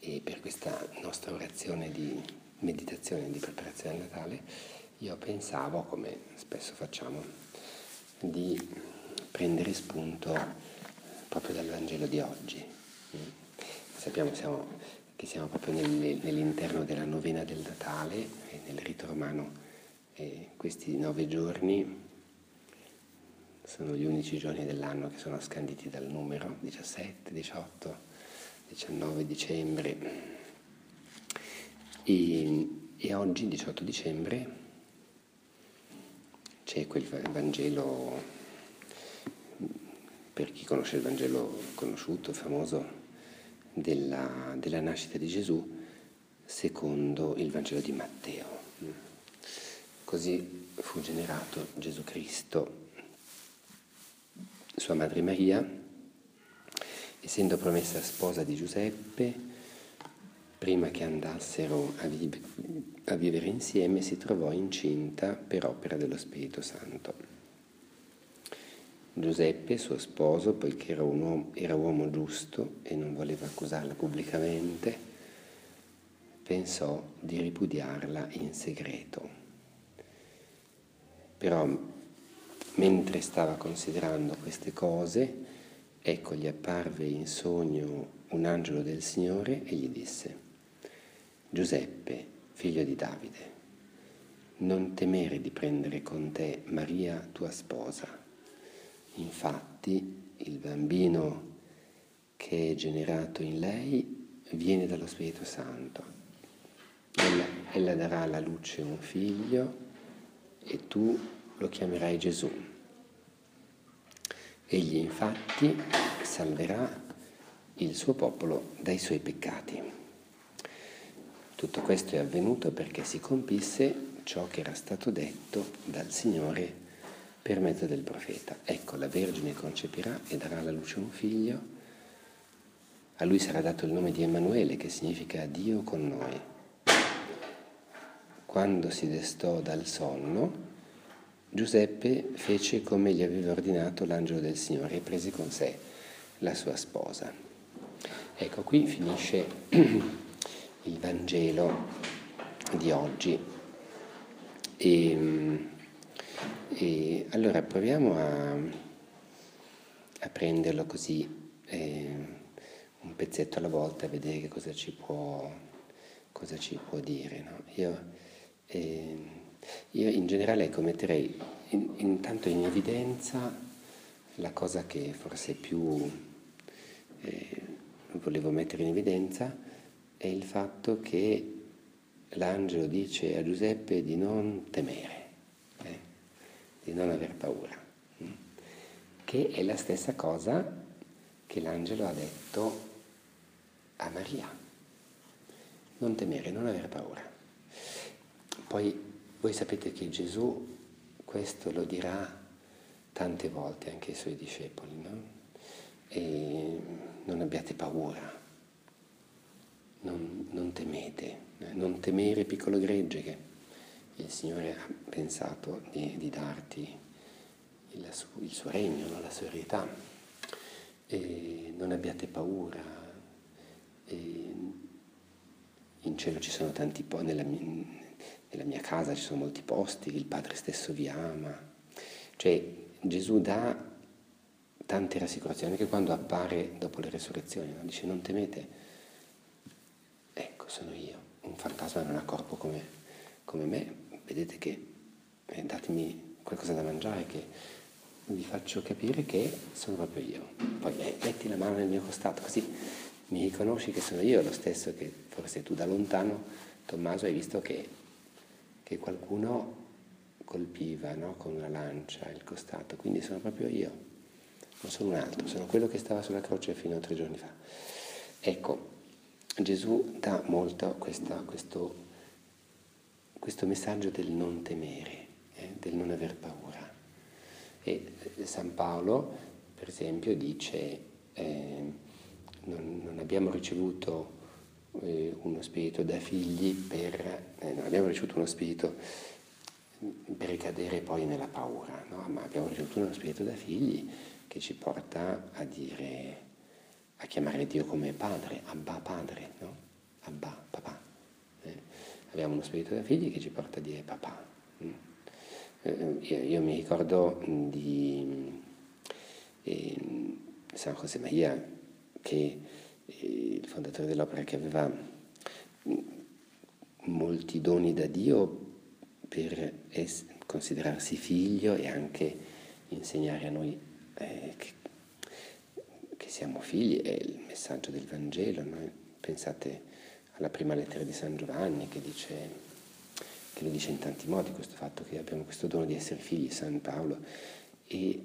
e per questa nostra orazione di meditazione, di preparazione al Natale, io pensavo, come spesso facciamo, di prendere spunto proprio dal Vangelo di oggi. Sappiamo che siamo proprio nell'interno della novena del Natale, e nel rito romano questi 9 giorni sono gli unici giorni dell'anno che sono scanditi dal numero 17, 18, 19 dicembre. E oggi, 18 dicembre, c'è quel Vangelo, per chi conosce il Vangelo conosciuto, famoso, della nascita di Gesù, secondo il Vangelo di Matteo. Così fu generato Gesù Cristo. Sua madre Maria, essendo promessa sposa di Giuseppe, prima che andassero a vivere insieme, si trovò incinta per opera dello Spirito Santo. Giuseppe, suo sposo, poiché era uomo giusto e non voleva accusarla pubblicamente, pensò di ripudiarla in segreto. Però, mentre stava considerando queste cose, ecco gli apparve in sogno un angelo del Signore e gli disse: Giuseppe, figlio di Davide, non temere di prendere con te Maria tua sposa. Infatti il bambino che è generato in lei viene dallo Spirito Santo. Ella darà alla luce un figlio e tu lo chiamerai Gesù. Egli infatti salverà il suo popolo dai suoi peccati. Tutto questo è avvenuto perché si compisse ciò che era stato detto dal Signore per mezzo del profeta. Ecco, la Vergine concepirà e darà alla luce un figlio. A lui sarà dato il nome di Emanuele, che significa Dio con noi. Quando si destò dal sonno, Giuseppe fece come gli aveva ordinato l'angelo del Signore e prese con sé la sua sposa. Ecco, qui finisce il Vangelo di oggi. E allora proviamo a prenderlo così, un pezzetto alla volta, a vedere che cosa ci può dire, no? Io in generale metterei intanto in evidenza la cosa che forse più volevo mettere in evidenza, è il fatto che l'angelo dice a Giuseppe di non temere, di non aver paura, che è la stessa cosa che l'angelo ha detto a Maria. Non temere, non aver paura. Poi voi sapete che Gesù questo lo dirà tante volte anche ai suoi discepoli, no? E non abbiate paura, non temete, non temere piccolo gregge, che il Signore ha pensato di darti il suo regno, no? La sua eredità. E non abbiate paura. E in cielo ci sono tanti nella mia casa ci sono molti posti, il Padre stesso vi ama. Cioè Gesù dà tante rassicurazioni, anche quando appare dopo le resurrezioni, no? Dice non temete, ecco sono io, un fantasma non ha corpo come me, vedete che datemi qualcosa da mangiare che vi faccio capire che sono proprio io. Poi metti la mano nel mio costato, così mi riconosci che sono io, lo stesso che forse tu da lontano, Tommaso, hai visto che qualcuno colpiva, no? Con una lancia il costato, quindi sono proprio io, non sono un altro, sono quello che stava sulla croce fino a 3 giorni fa. Ecco, Gesù dà molto questo messaggio del non temere, del non aver paura. E San Paolo, per esempio, dice non abbiamo ricevuto uno spirito da figli non abbiamo ricevuto uno spirito per ricadere poi nella paura, no? Ma abbiamo ricevuto uno spirito da figli che ci porta a chiamare Dio come padre, Abba padre, no? Abba, papà. Abbiamo uno spirito da figli che ci porta a dire papà. Io mi ricordo di San José Maria, che il fondatore dell'opera, che aveva molti doni da Dio per considerarsi figlio e anche insegnare a noi che siamo figli. È il messaggio del Vangelo, no? Pensate alla prima lettera di San Giovanni, che lo dice in tanti modi, questo fatto che abbiamo questo dono di essere figli, San Paolo, e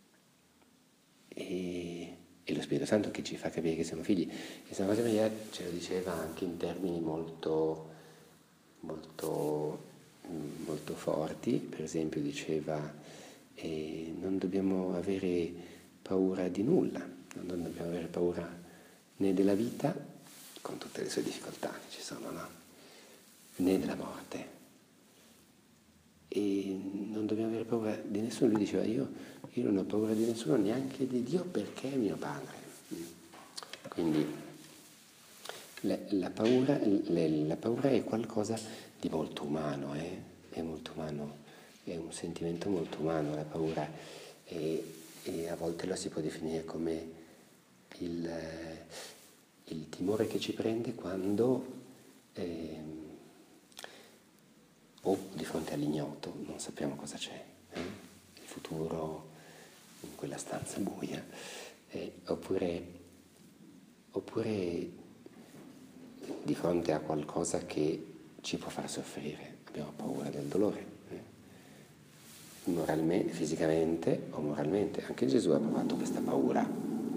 lo Spirito Santo che ci fa capire che siamo figli. E San José Maria ce lo diceva anche in termini molto, molto, molto forti. Per esempio diceva non dobbiamo avere paura di nulla, non dobbiamo avere paura né della vita, con tutte le sue difficoltà che ci sono, no? Né della morte. E non dobbiamo avere paura di nessuno. Lui diceva, io non ho paura di nessuno, neanche di Dio, perché è mio padre. Quindi la paura è qualcosa di molto umano, è molto umano, è un sentimento molto umano la paura, e a volte lo si può definire come il timore che ci prende quando o di fronte all'ignoto, non sappiamo cosa c'è, il futuro in quella stanza buia, oppure di fronte a qualcosa che ci può far soffrire, abbiamo paura del dolore, moralmente, fisicamente o moralmente. Anche Gesù ha provato questa paura.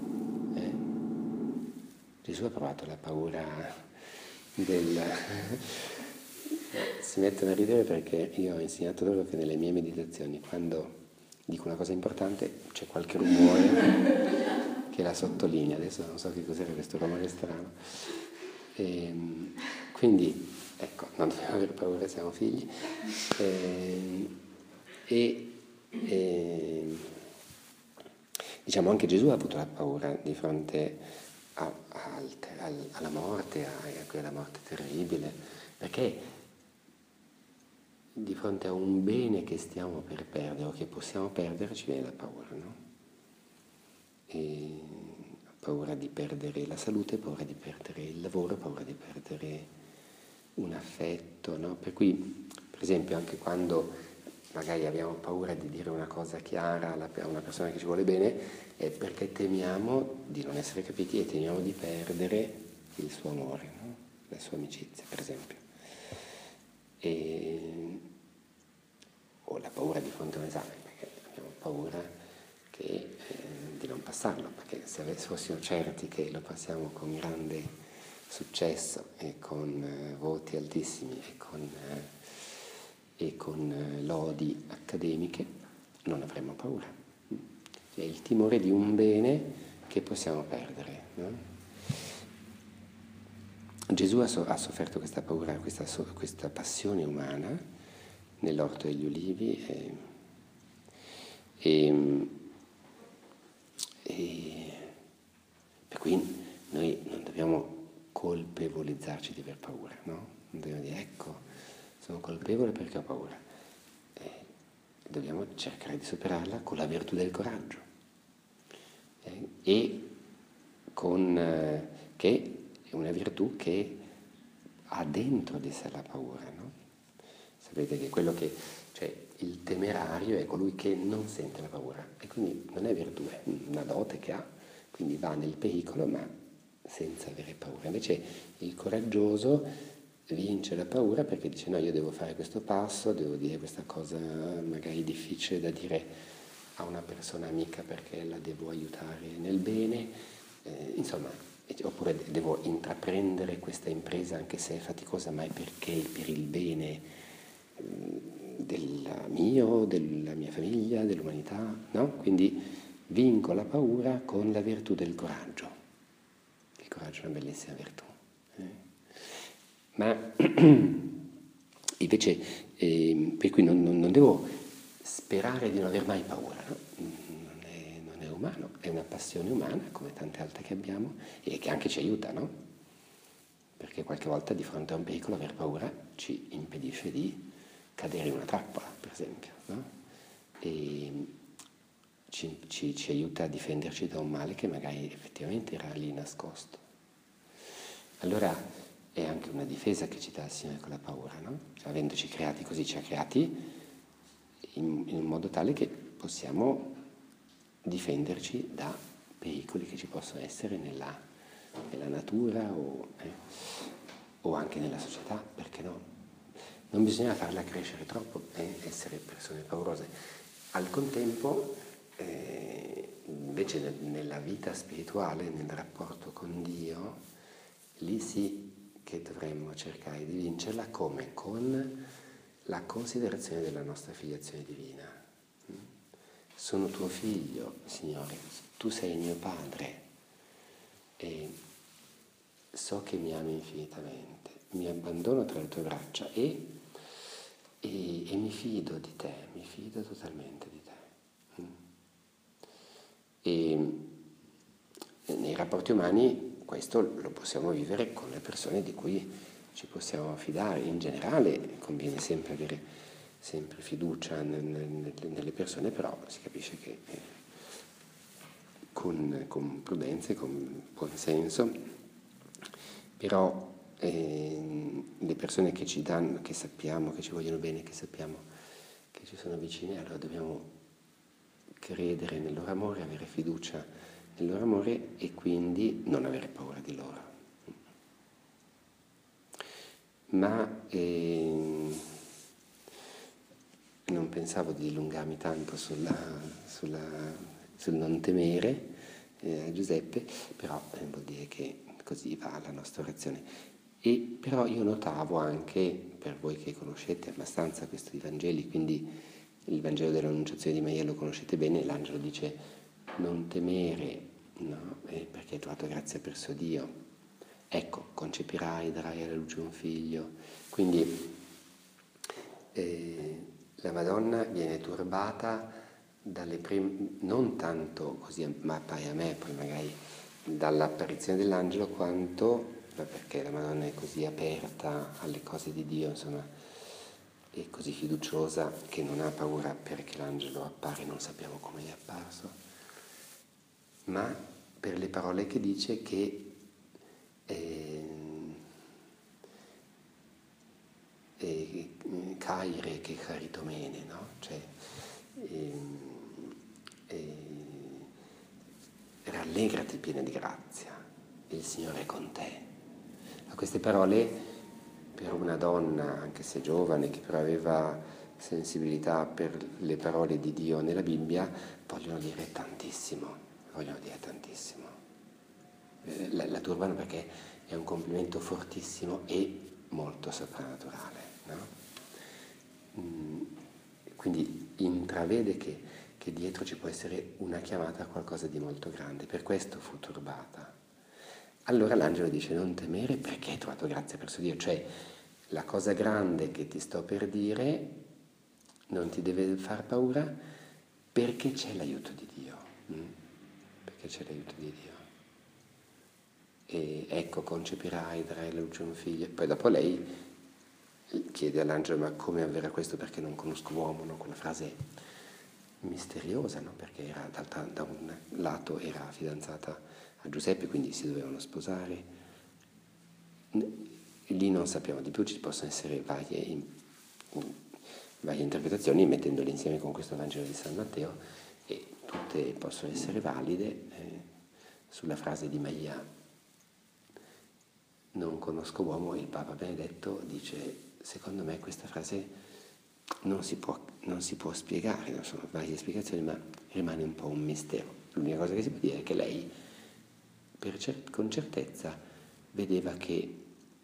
Gesù ha provato la paura si mettono a ridere perché io ho insegnato loro che nelle mie meditazioni, quando dico una cosa importante, c'è qualche rumore che la sottolinea. Adesso non so che cos'era questo rumore strano. Quindi, ecco, non dobbiamo avere paura, siamo figli. Diciamo, anche Gesù ha avuto la paura di fronte alla morte, a quella morte terribile, perché di fronte a un bene che stiamo per perdere o che possiamo perdere ci viene la paura, no? Paura di perdere la salute, paura di perdere il lavoro, paura di perdere un affetto, no? Per cui, per esempio, anche quando magari abbiamo paura di dire una cosa chiara a una persona che ci vuole bene, è perché temiamo di non essere capiti e temiamo di perdere il suo amore, no? La sua amicizia, per esempio. O la paura di fronte a un esame, perché abbiamo paura di non passarlo, perché se fossimo certi che lo passiamo con grande successo e con voti altissimi e con lodi accademiche, non avremmo paura. È il timore di un bene che possiamo perdere, no? Gesù ha sofferto questa paura, questa passione umana nell'orto degli ulivi, per cui noi non dobbiamo colpevolizzarci di aver paura, no? Non dobbiamo dire, ecco, sono colpevole perché ho paura. Dobbiamo cercare di superarla con la virtù del coraggio, e che è una virtù che ha dentro di sé la paura, no? Sapete che cioè il temerario è colui che non sente la paura, e quindi non è virtù, è una dote che ha, quindi va nel pericolo ma senza avere paura. Invece il coraggioso vince la paura perché dice, no, io devo fare questo passo, devo dire questa cosa magari difficile da dire a una persona amica perché la devo aiutare nel bene, insomma, oppure devo intraprendere questa impresa anche se è faticosa, ma è perché per il bene della mia famiglia, dell'umanità, no? Quindi vinco la paura con la virtù del coraggio. Il coraggio è una bellissima virtù. Ma invece, per cui non devo sperare di non aver mai paura, no? Non è umano, è una passione umana come tante altre che abbiamo e che anche ci aiuta, no? perché qualche volta di fronte a un pericolo aver paura ci impedisce di cadere in una trappola, per esempio, no? E ci aiuta a difenderci da un male che magari effettivamente era lì nascosto. Allora è anche una difesa che ci dà il Signore con la paura, no? Cioè, avendoci creati così, ci ha creati in un modo tale che possiamo difenderci da pericoli che ci possono essere nella natura o anche nella società, perché no? Non bisogna farla crescere troppo, essere persone paurose. Al contempo, invece nella vita spirituale, nel rapporto con Dio, lì sì che dovremmo cercare di vincerla come? Con la considerazione della nostra filiazione divina. Sono tuo figlio, Signore, tu sei mio Padre e so che mi ami infinitamente, mi abbandono tra le tue braccia e mi fido di te, mi fido totalmente di te. E nei rapporti umani questo lo possiamo vivere con le persone di cui ci possiamo fidare. In generale conviene sempre avere sempre fiducia nelle persone, però si capisce che con prudenza e con buon senso, però le persone che ci danno, che sappiamo, che ci vogliono bene, che sappiamo che ci sono vicine, allora dobbiamo credere nel loro amore, avere fiducia nel loro amore e quindi non avere paura di loro. Ma non pensavo di dilungarmi tanto sul non temere a Giuseppe, però vuol dire che così va la nostra orazione. E però io notavo anche, per voi che conoscete abbastanza questi Vangeli, quindi il Vangelo dell'Annunciazione di Maria lo conoscete bene, l'angelo dice non temere, no? Perché hai trovato grazia presso Dio. Ecco, concepirai, darai alla luce un figlio. Quindi la Madonna viene turbata dalle prime, non tanto così, ma poi a me, poi magari dall'apparizione dell'angelo, quanto perché la Madonna è così aperta alle cose di Dio, insomma, è così fiduciosa che non ha paura perché l'angelo appare, non sappiamo come gli è apparso, ma per le parole che dice che caire che caritomene, no? Cioè rallegrati piena di grazia, il Signore è con te. A queste parole, per una donna, anche se giovane, che però aveva sensibilità per le parole di Dio nella Bibbia, vogliono dire tantissimo. La turbano perché è un complimento fortissimo e molto soprannaturale, no? Quindi intravede che dietro ci può essere una chiamata a qualcosa di molto grande, per questo fu turbata. Allora l'angelo dice non temere perché hai trovato grazia presso Dio, cioè la cosa grande che ti sto per dire non ti deve far paura perché c'è l'aiuto di Dio, perché c'è l'aiuto di Dio. E ecco, concepirai, darai alla luce un figlio. Poi dopo lei chiede all'angelo ma come avverrà questo perché non conosco uomo, no? Quella frase misteriosa, no? Perché era, da un lato era fidanzata a Giuseppe, quindi si dovevano sposare. Lì non sappiamo di più, ci possono essere varie interpretazioni, mettendole insieme con questo Vangelo di San Matteo, e tutte possono essere valide. Sulla frase di Maria non conosco uomo, il Papa Benedetto dice secondo me questa frase non si può spiegare, non sono varie spiegazioni, ma rimane un po' un mistero. L'unica cosa che si può dire è che lei con certezza vedeva che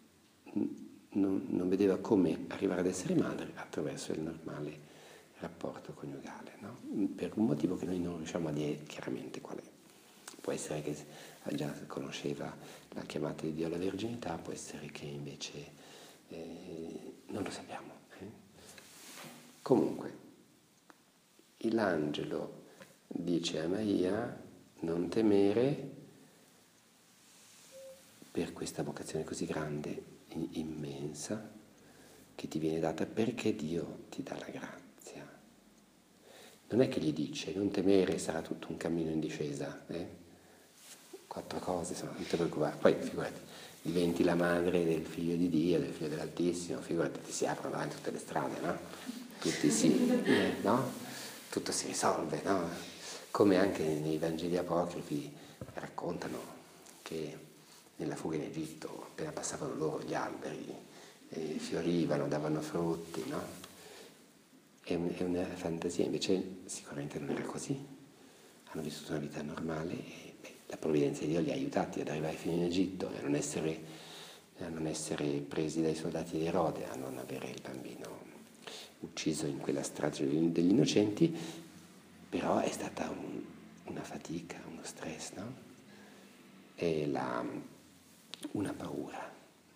non vedeva come arrivare ad essere madre attraverso il normale rapporto coniugale, no? Per un motivo che noi non riusciamo a dire chiaramente qual è. Può essere che già conosceva la chiamata di Dio alla verginità, può essere che invece non lo sappiamo. Comunque, l'angelo dice a Maria non temere per questa vocazione così grande, immensa, che ti viene data perché Dio ti dà la grazia. Non è che gli dice, non temere, sarà tutto un cammino in discesa, 4 cose, insomma, non ti preoccupare. Poi, figurati, diventi la madre del figlio di Dio, del figlio dell'Altissimo, figurati, ti si aprono davanti tutte le strade, no? No? Tutto si risolve, no? Come anche nei Vangeli apocrifi raccontano che nella fuga in Egitto, appena passavano loro gli alberi, fiorivano, davano frutti, no? È una fantasia, invece sicuramente non era così. Hanno vissuto una vita normale e la provvidenza di Dio li ha aiutati ad arrivare fino in Egitto e a non essere presi dai soldati di Erode, a non avere il bambino ucciso in quella strage degli innocenti, però è stata una fatica, uno stress, no? E una paura.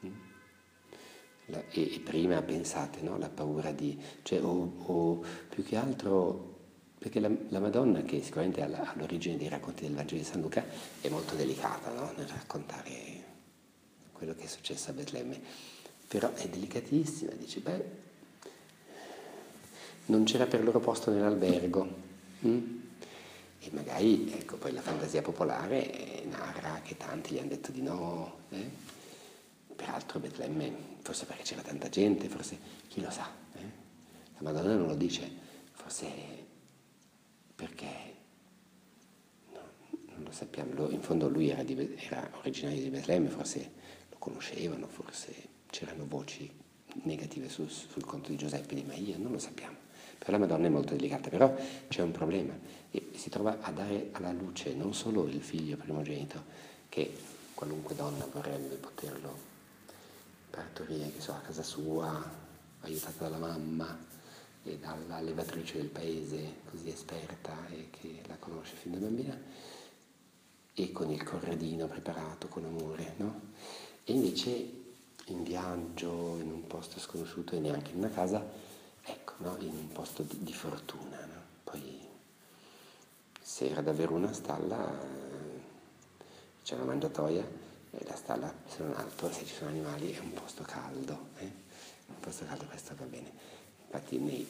E prima pensate, no? La paura o più che altro, perché la Madonna, che sicuramente è all'origine dei racconti del Vangelo di San Luca, è molto delicata, no? Nel raccontare quello che è successo a Betlemme, però è delicatissima, dice, non c'era per loro posto nell'albergo, e magari, ecco, poi la fantasia popolare narra che tanti gli hanno detto di no, Peraltro Betlemme, forse perché c'era tanta gente, forse, chi lo sa, La Madonna non lo dice, forse perché, no, non lo sappiamo, in fondo lui era originario di Betlemme, forse lo conoscevano, forse c'erano voci negative sul conto di Giuseppe e di Maria, non lo sappiamo. Per la Madonna è molto delicata, però c'è un problema e si trova a dare alla luce non solo il figlio primogenito, che qualunque donna vorrebbe poterlo partorire, che so, a casa sua, aiutata dalla mamma e dalla levatrice del paese, così esperta e che la conosce fin da bambina, e con il corredino preparato con amore, no? E invece in viaggio, in un posto sconosciuto e neanche in una casa, ecco, no? In un posto di fortuna, no? Poi se era davvero una stalla, c'è una mangiatoia, e la stalla, se non altro, se ci sono animali, è un posto caldo, un posto caldo, questo va bene. Infatti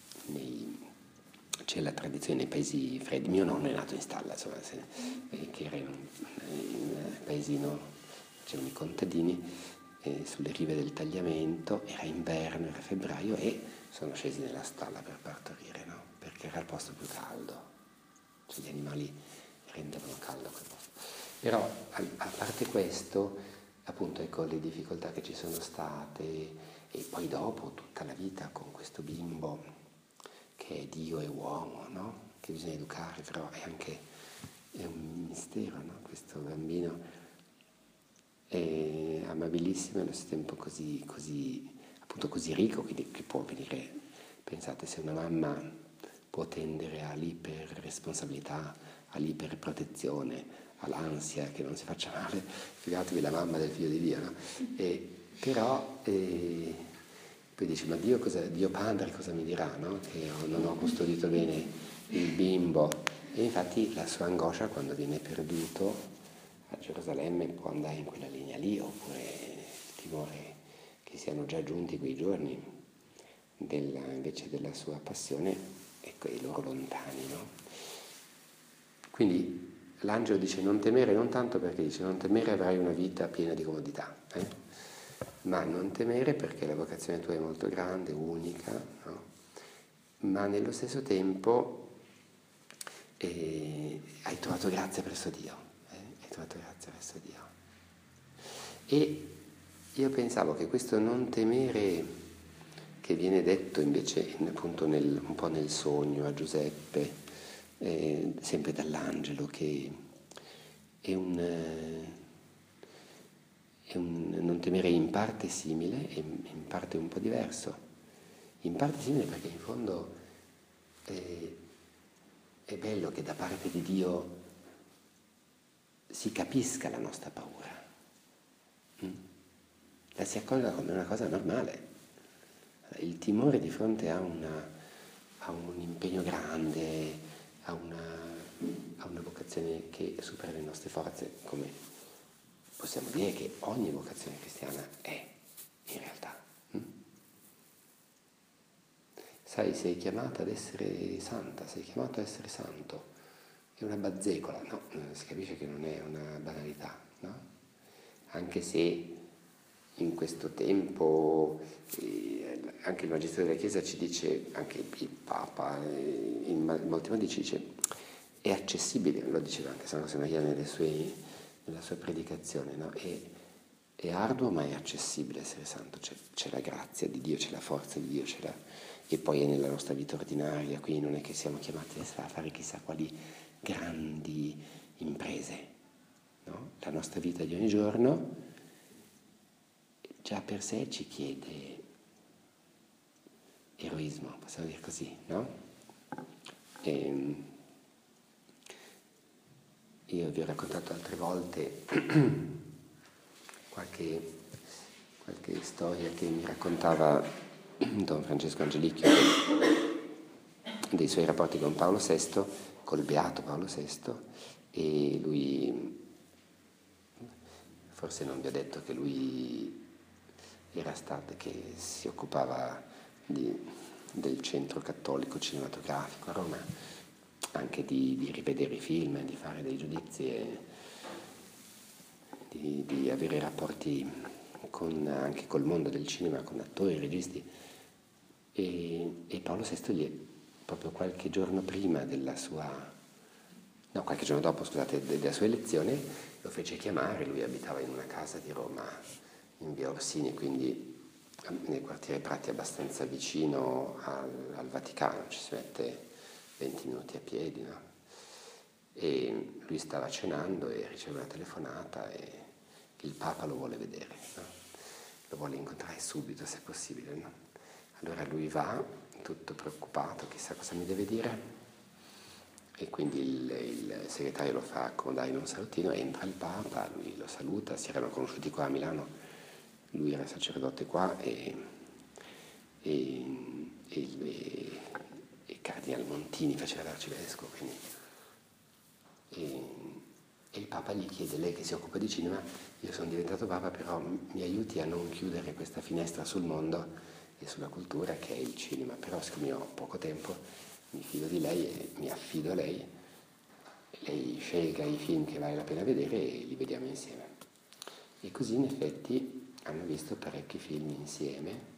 c'è la tradizione nei paesi freddi. Mio nonno è nato in stalla, insomma, che era in un paesino, c'erano i contadini, sulle rive del Tagliamento, era inverno, era febbraio, e sono scesi nella stalla per partorire, no? Perché era il posto più caldo, cioè gli animali rendevano caldo quel posto. Però a parte questo, appunto, ecco le difficoltà che ci sono state, e poi dopo tutta la vita con questo bimbo che è Dio e uomo, no? Che bisogna educare, però è un mistero, no? Questo bambino è amabilissimo e allo stesso tempo così ricco, che può venire, pensate, se una mamma può tendere all'iperresponsabilità, all'iperprotezione, all'ansia che non si faccia male, figuratevi la mamma del figlio di Dio, no? Però poi dice, ma Dio Padre cosa mi dirà, no? Che non ho custodito bene il bimbo. E infatti la sua angoscia quando viene perduto a Gerusalemme può andare in quella linea lì, oppure il timore che siano già giunti quei giorni invece della sua passione, ecco, i loro lontani, no? Quindi l'angelo dice non temere, non tanto perché dice non temere, avrai una vita piena di comodità, ma non temere perché la vocazione tua è molto grande, unica, no? Ma nello stesso tempo hai trovato grazia presso Dio, hai trovato grazia presso Dio. E io pensavo che questo non temere che viene detto invece appunto un po' nel sogno a Giuseppe, sempre dall'angelo, che è un non temere in parte simile e in parte un po' diverso. In parte simile perché in fondo è bello che da parte di Dio si capisca la nostra paura, la si accolga come una cosa normale. Il timore di fronte a un impegno grande, a una vocazione che supera le nostre forze, come possiamo dire che ogni vocazione cristiana è, in realtà. Sai, sei chiamata ad essere santa, sei chiamato ad essere santo. È una bazzecola, no? Si capisce che non è una banalità, no? Anche se in questo tempo anche il Magistero della Chiesa ci dice, anche il Papa, in molti modi ci dice, è accessibile, lo diceva anche San José Maria nella sua predicazione, no? È arduo ma è accessibile essere santo, c'è la grazia di Dio, c'è la forza di Dio, e poi è nella nostra vita ordinaria, quindi non è che siamo chiamati a fare chissà quali grandi imprese, no? La nostra vita di ogni giorno già per sé ci chiede eroismo, possiamo dire così, no? Io vi ho raccontato altre volte qualche storia che mi raccontava Don Francesco Angelicchio dei suoi rapporti con Paolo VI, col beato Paolo VI, e lui, forse non vi ho detto che lui era stato, che si occupava del centro cattolico cinematografico a Roma, anche di rivedere i film, di fare dei giudizi e di avere rapporti anche col mondo del cinema, con attori, registi. E Paolo VI proprio qualche giorno prima qualche giorno dopo, scusate, della sua elezione, lo fece chiamare. Lui abitava in una casa di Roma, in via Orsini, quindi nel quartiere Prati, abbastanza vicino al Vaticano, ci si mette 20 minuti a piedi, no? E lui stava cenando e riceve una telefonata e il Papa lo vuole vedere, no? Lo vuole incontrare subito, se possibile, no? Allora lui va, tutto preoccupato, chissà cosa mi deve dire, e quindi il segretario lo fa accomodare in un salottino, entra il Papa, lui lo saluta, si erano conosciuti qua a Milano, lui era sacerdote qua e Cardinal Montini faceva l'arcivescovo, quindi e il Papa gli chiede: lei che si occupa di cinema, io sono diventato Papa, però mi aiuti a non chiudere questa finestra sul mondo e sulla cultura che è il cinema, però siccome io ho poco tempo mi fido di lei e mi affido a lei, e lei scelga i film che vale la pena vedere e li vediamo insieme. E così in effetti hanno visto parecchi film insieme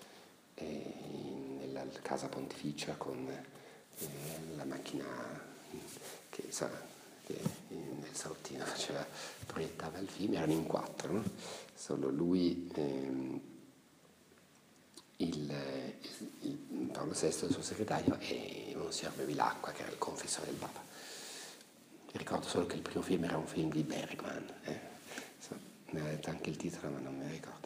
nella casa pontificia con la macchina che nel salottino proiettava il film, erano in 4, no? Solo lui, Paolo VI, il suo segretario, e Monsignor Bevilacqua, che era il confessore del Papa. Ricordo solo che il primo film era un film di Bergman, mi ha detto anche il titolo ma non me lo ricordo.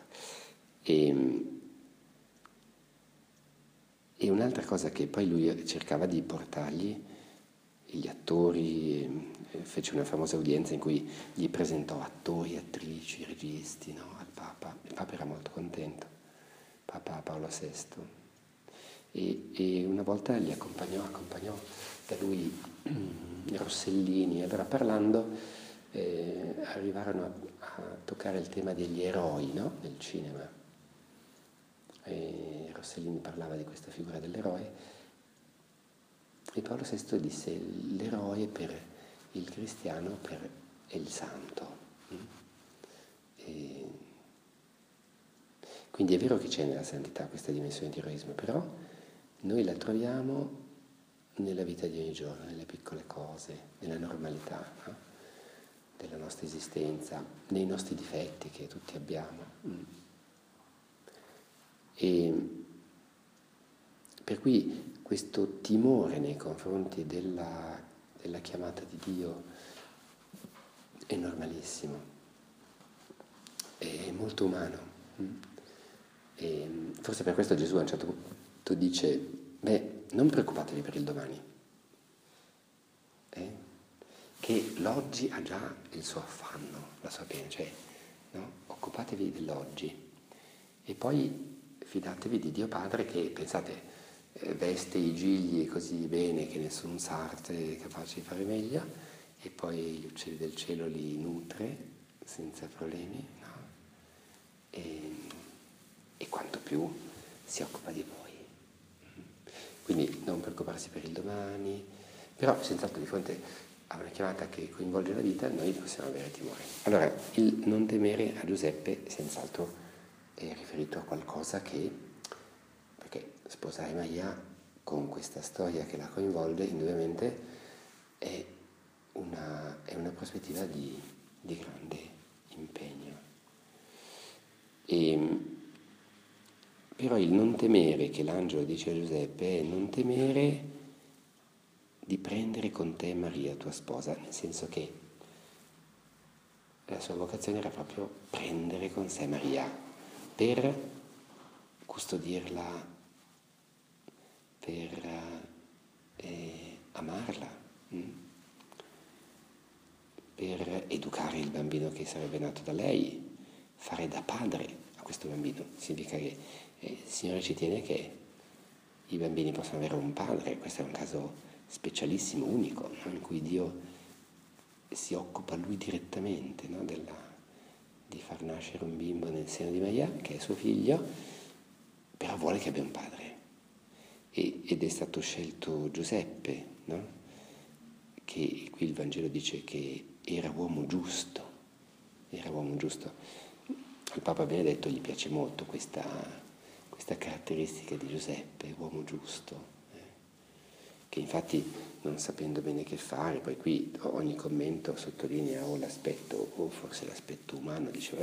E un'altra cosa che poi lui cercava di portargli, gli attori, fece una famosa udienza in cui gli presentò attori, attrici, registi, no, al Papa. Il Papa era molto contento, Papa Paolo VI. E una volta li accompagnò da lui Rossellini, e allora parlando arrivarono a toccare il tema degli eroi, no, nel cinema. E Rossellini parlava di questa figura dell'eroe e Paolo VI disse: l'eroe per il cristiano è il santo. E quindi è vero che c'è nella santità questa dimensione di eroismo, però noi la troviamo nella vita di ogni giorno, nelle piccole cose, nella normalità, no? Della nostra esistenza, nei nostri difetti che tutti abbiamo. E per cui questo timore nei confronti della chiamata di Dio è normalissimo, è molto umano. E forse per questo Gesù a un certo punto dice: non preoccupatevi per il domani, che l'oggi ha già il suo affanno, la sua pena, cioè, no? Occupatevi dell'oggi e poi fidatevi di Dio Padre che, pensate, veste i gigli così bene che nessun sarto è capace di fare meglio, e poi gli uccelli del cielo li nutre, senza problemi, no? E quanto più si occupa di voi. Quindi non preoccuparsi per il domani, però senz'altro di fronte a una chiamata che coinvolge la vita noi possiamo avere timore. Allora, il non temere a Giuseppe senz'altro è riferito a qualcosa che, perché sposare Maria con questa storia che la coinvolge indubbiamente è una prospettiva di grande impegno. Però il non temere che l'angelo dice a Giuseppe è non temere di prendere con te Maria, tua sposa, nel senso che la sua vocazione era proprio prendere con sé Maria per custodirla, per amarla, per educare il bambino che sarebbe nato da lei, fare da padre a questo bambino. Significa che il Signore ci tiene che i bambini possano avere un padre. Questo è un caso specialissimo, unico, no? In cui Dio si occupa lui direttamente, no? Di far nascere un bimbo nel seno di Maria, che è suo figlio, però vuole che abbia un padre. Ed è stato scelto Giuseppe, no? Che qui il Vangelo dice che era uomo giusto. Al Papa Benedetto gli piace molto questa caratteristica di Giuseppe, uomo giusto, che infatti non sapendo bene che fare, poi qui ogni commento sottolinea o l'aspetto, o forse l'aspetto umano, dice,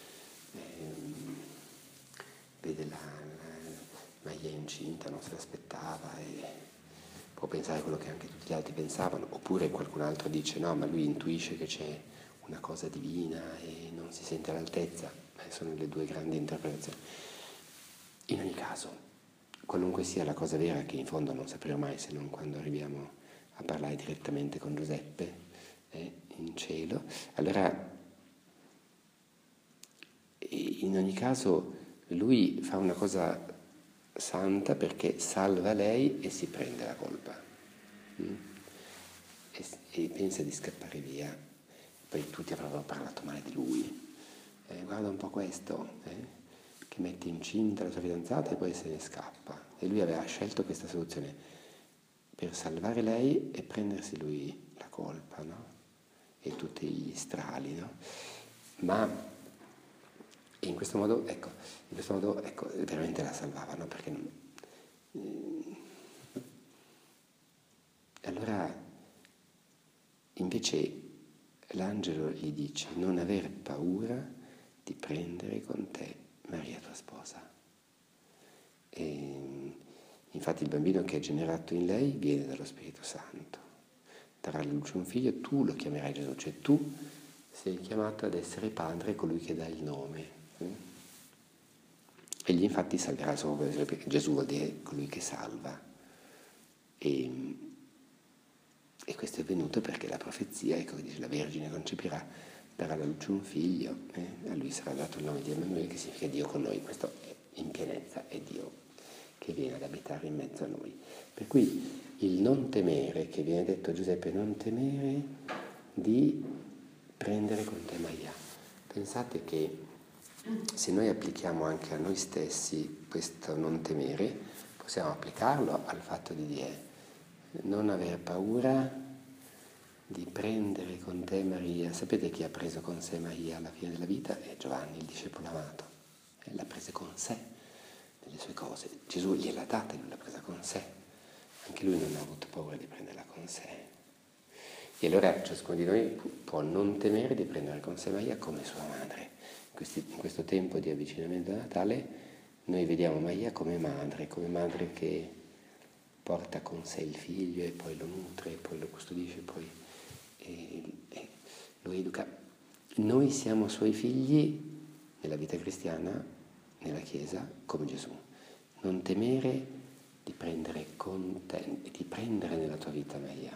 vede la Maria incinta, non se l'aspettava e può pensare a quello che anche tutti gli altri pensavano, oppure qualcun altro dice no, ma lui intuisce che c'è una cosa divina e non si sente all'altezza. Sono le due grandi interpretazioni. In ogni caso, qualunque sia la cosa vera, che in fondo non sapremo mai se non quando arriviamo a parlare direttamente con Giuseppe in cielo, allora in ogni caso lui fa una cosa santa perché salva lei e si prende la colpa e pensa di scappare via. Poi tutti avrebbero parlato male di lui, guarda un po' questo, che mette incinta la sua fidanzata e poi se ne scappa. E lui aveva scelto questa soluzione per salvare lei e prendersi lui la colpa, no? E tutti gli strali, no? Ma in questo modo, veramente la salvava, no? Perché allora invece l'angelo gli dice non aver paura di prendere con te Maria tua sposa. E infatti il bambino che è generato in lei viene dallo Spirito Santo, darà alla luce un figlio, tu lo chiamerai Gesù, cioè tu sei chiamato ad essere padre, colui che dà il nome. Egli infatti salverà il suo popolo, perché Gesù vuol dire colui che salva. E questo è venuto perché la profezia, ecco che dice la Vergine concepirà, darà alla luce un figlio, a lui sarà dato il nome di Emanuele, che significa Dio con noi. Questo è in pienezza, è Dio che viene ad abitare in mezzo a noi. Per cui il non temere, che viene detto a Giuseppe, non temere di prendere con te Maria. Pensate che se noi applichiamo anche a noi stessi questo non temere, possiamo applicarlo al fatto di dire non aver paura di prendere con te Maria. Sapete chi ha preso con sé Maria alla fine della vita? È Giovanni, il discepolo amato. L'ha presa con sé nelle sue cose. Gesù gliel'ha data e lui l'ha presa con sé. Anche lui non ha avuto paura di prenderla con sé. E allora ciascuno di noi può non temere di prendere con sé Maria come sua madre. In questo tempo di avvicinamento a Natale noi vediamo Maria come madre che porta con sé il figlio e poi lo nutre, e poi lo custodisce, poi lo educa. Noi siamo suoi figli nella vita cristiana, nella Chiesa, come Gesù. Non temere di prendere con te, di prendere nella tua vita Maria,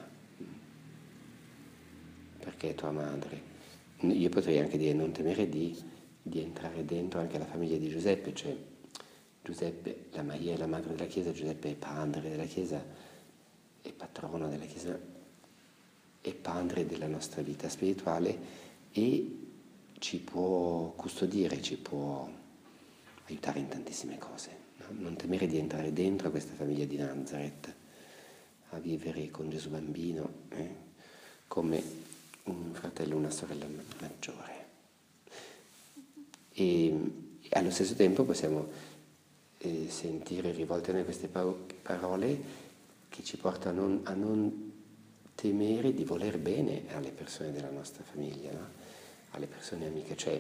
perché è tua madre. Io potrei anche dire non temere di entrare dentro anche la famiglia di Giuseppe, cioè Giuseppe, la Maria è la madre della Chiesa, Giuseppe è padre della Chiesa, è patrono della Chiesa, è padre della nostra vita spirituale e ci può custodire, ci può aiutare in tantissime cose. No? Non temere di entrare dentro a questa famiglia di Nazareth, a vivere con Gesù bambino come un fratello e una sorella maggiore. E allo stesso tempo possiamo sentire rivolte a noi queste parole che ci portano a non temere di voler bene alle persone della nostra famiglia, no? Alle persone amiche. Cioè,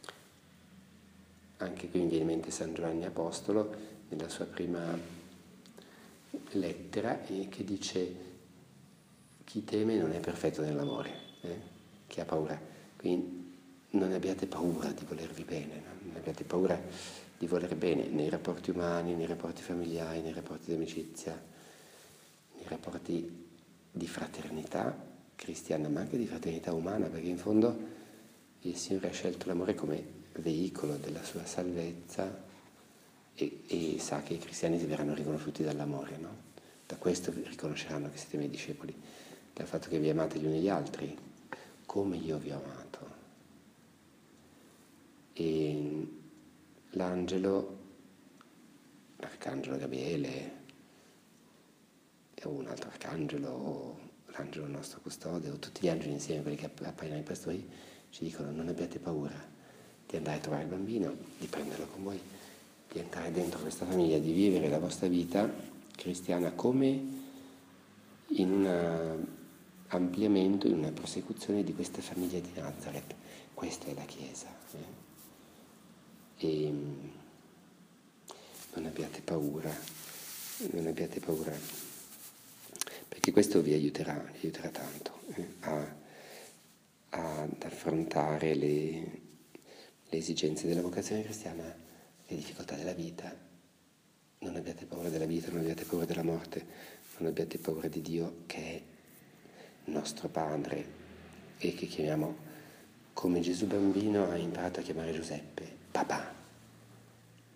anche qui mi viene in mente San Giovanni Apostolo nella sua prima lettera che dice: chi teme non è perfetto nell'amore, chi ha paura. Quindi non abbiate paura di volervi bene, no? Non abbiate paura di voler bene nei rapporti umani, nei rapporti familiari, nei rapporti di amicizia, nei rapporti di fraternità cristiana, ma anche di fraternità umana, perché in fondo il Signore ha scelto l'amore come veicolo della sua salvezza e sa che i cristiani si verranno riconosciuti dall'amore, no? Da questo riconosceranno che siete miei discepoli, dal fatto che vi amate gli uni gli altri, come io vi ho amato. E l'arcangelo Gabriele, o un altro arcangelo, o l'angelo nostro custode, o tutti gli angeli insieme, quelli che appaiono ai pastori, ci dicono: non abbiate paura di andare a trovare il bambino, di prenderlo con voi, di entrare dentro questa famiglia, di vivere la vostra vita cristiana come in un ampliamento, in una prosecuzione di questa famiglia di Nazareth. Questa è la Chiesa. E non abbiate paura, perché questo vi aiuterà tanto ad affrontare le esigenze della vocazione cristiana, le difficoltà della vita. Non abbiate paura della vita, non abbiate paura della morte, non abbiate paura di Dio che è nostro Padre e che chiamiamo, come Gesù bambino ha imparato a chiamare Giuseppe, papà.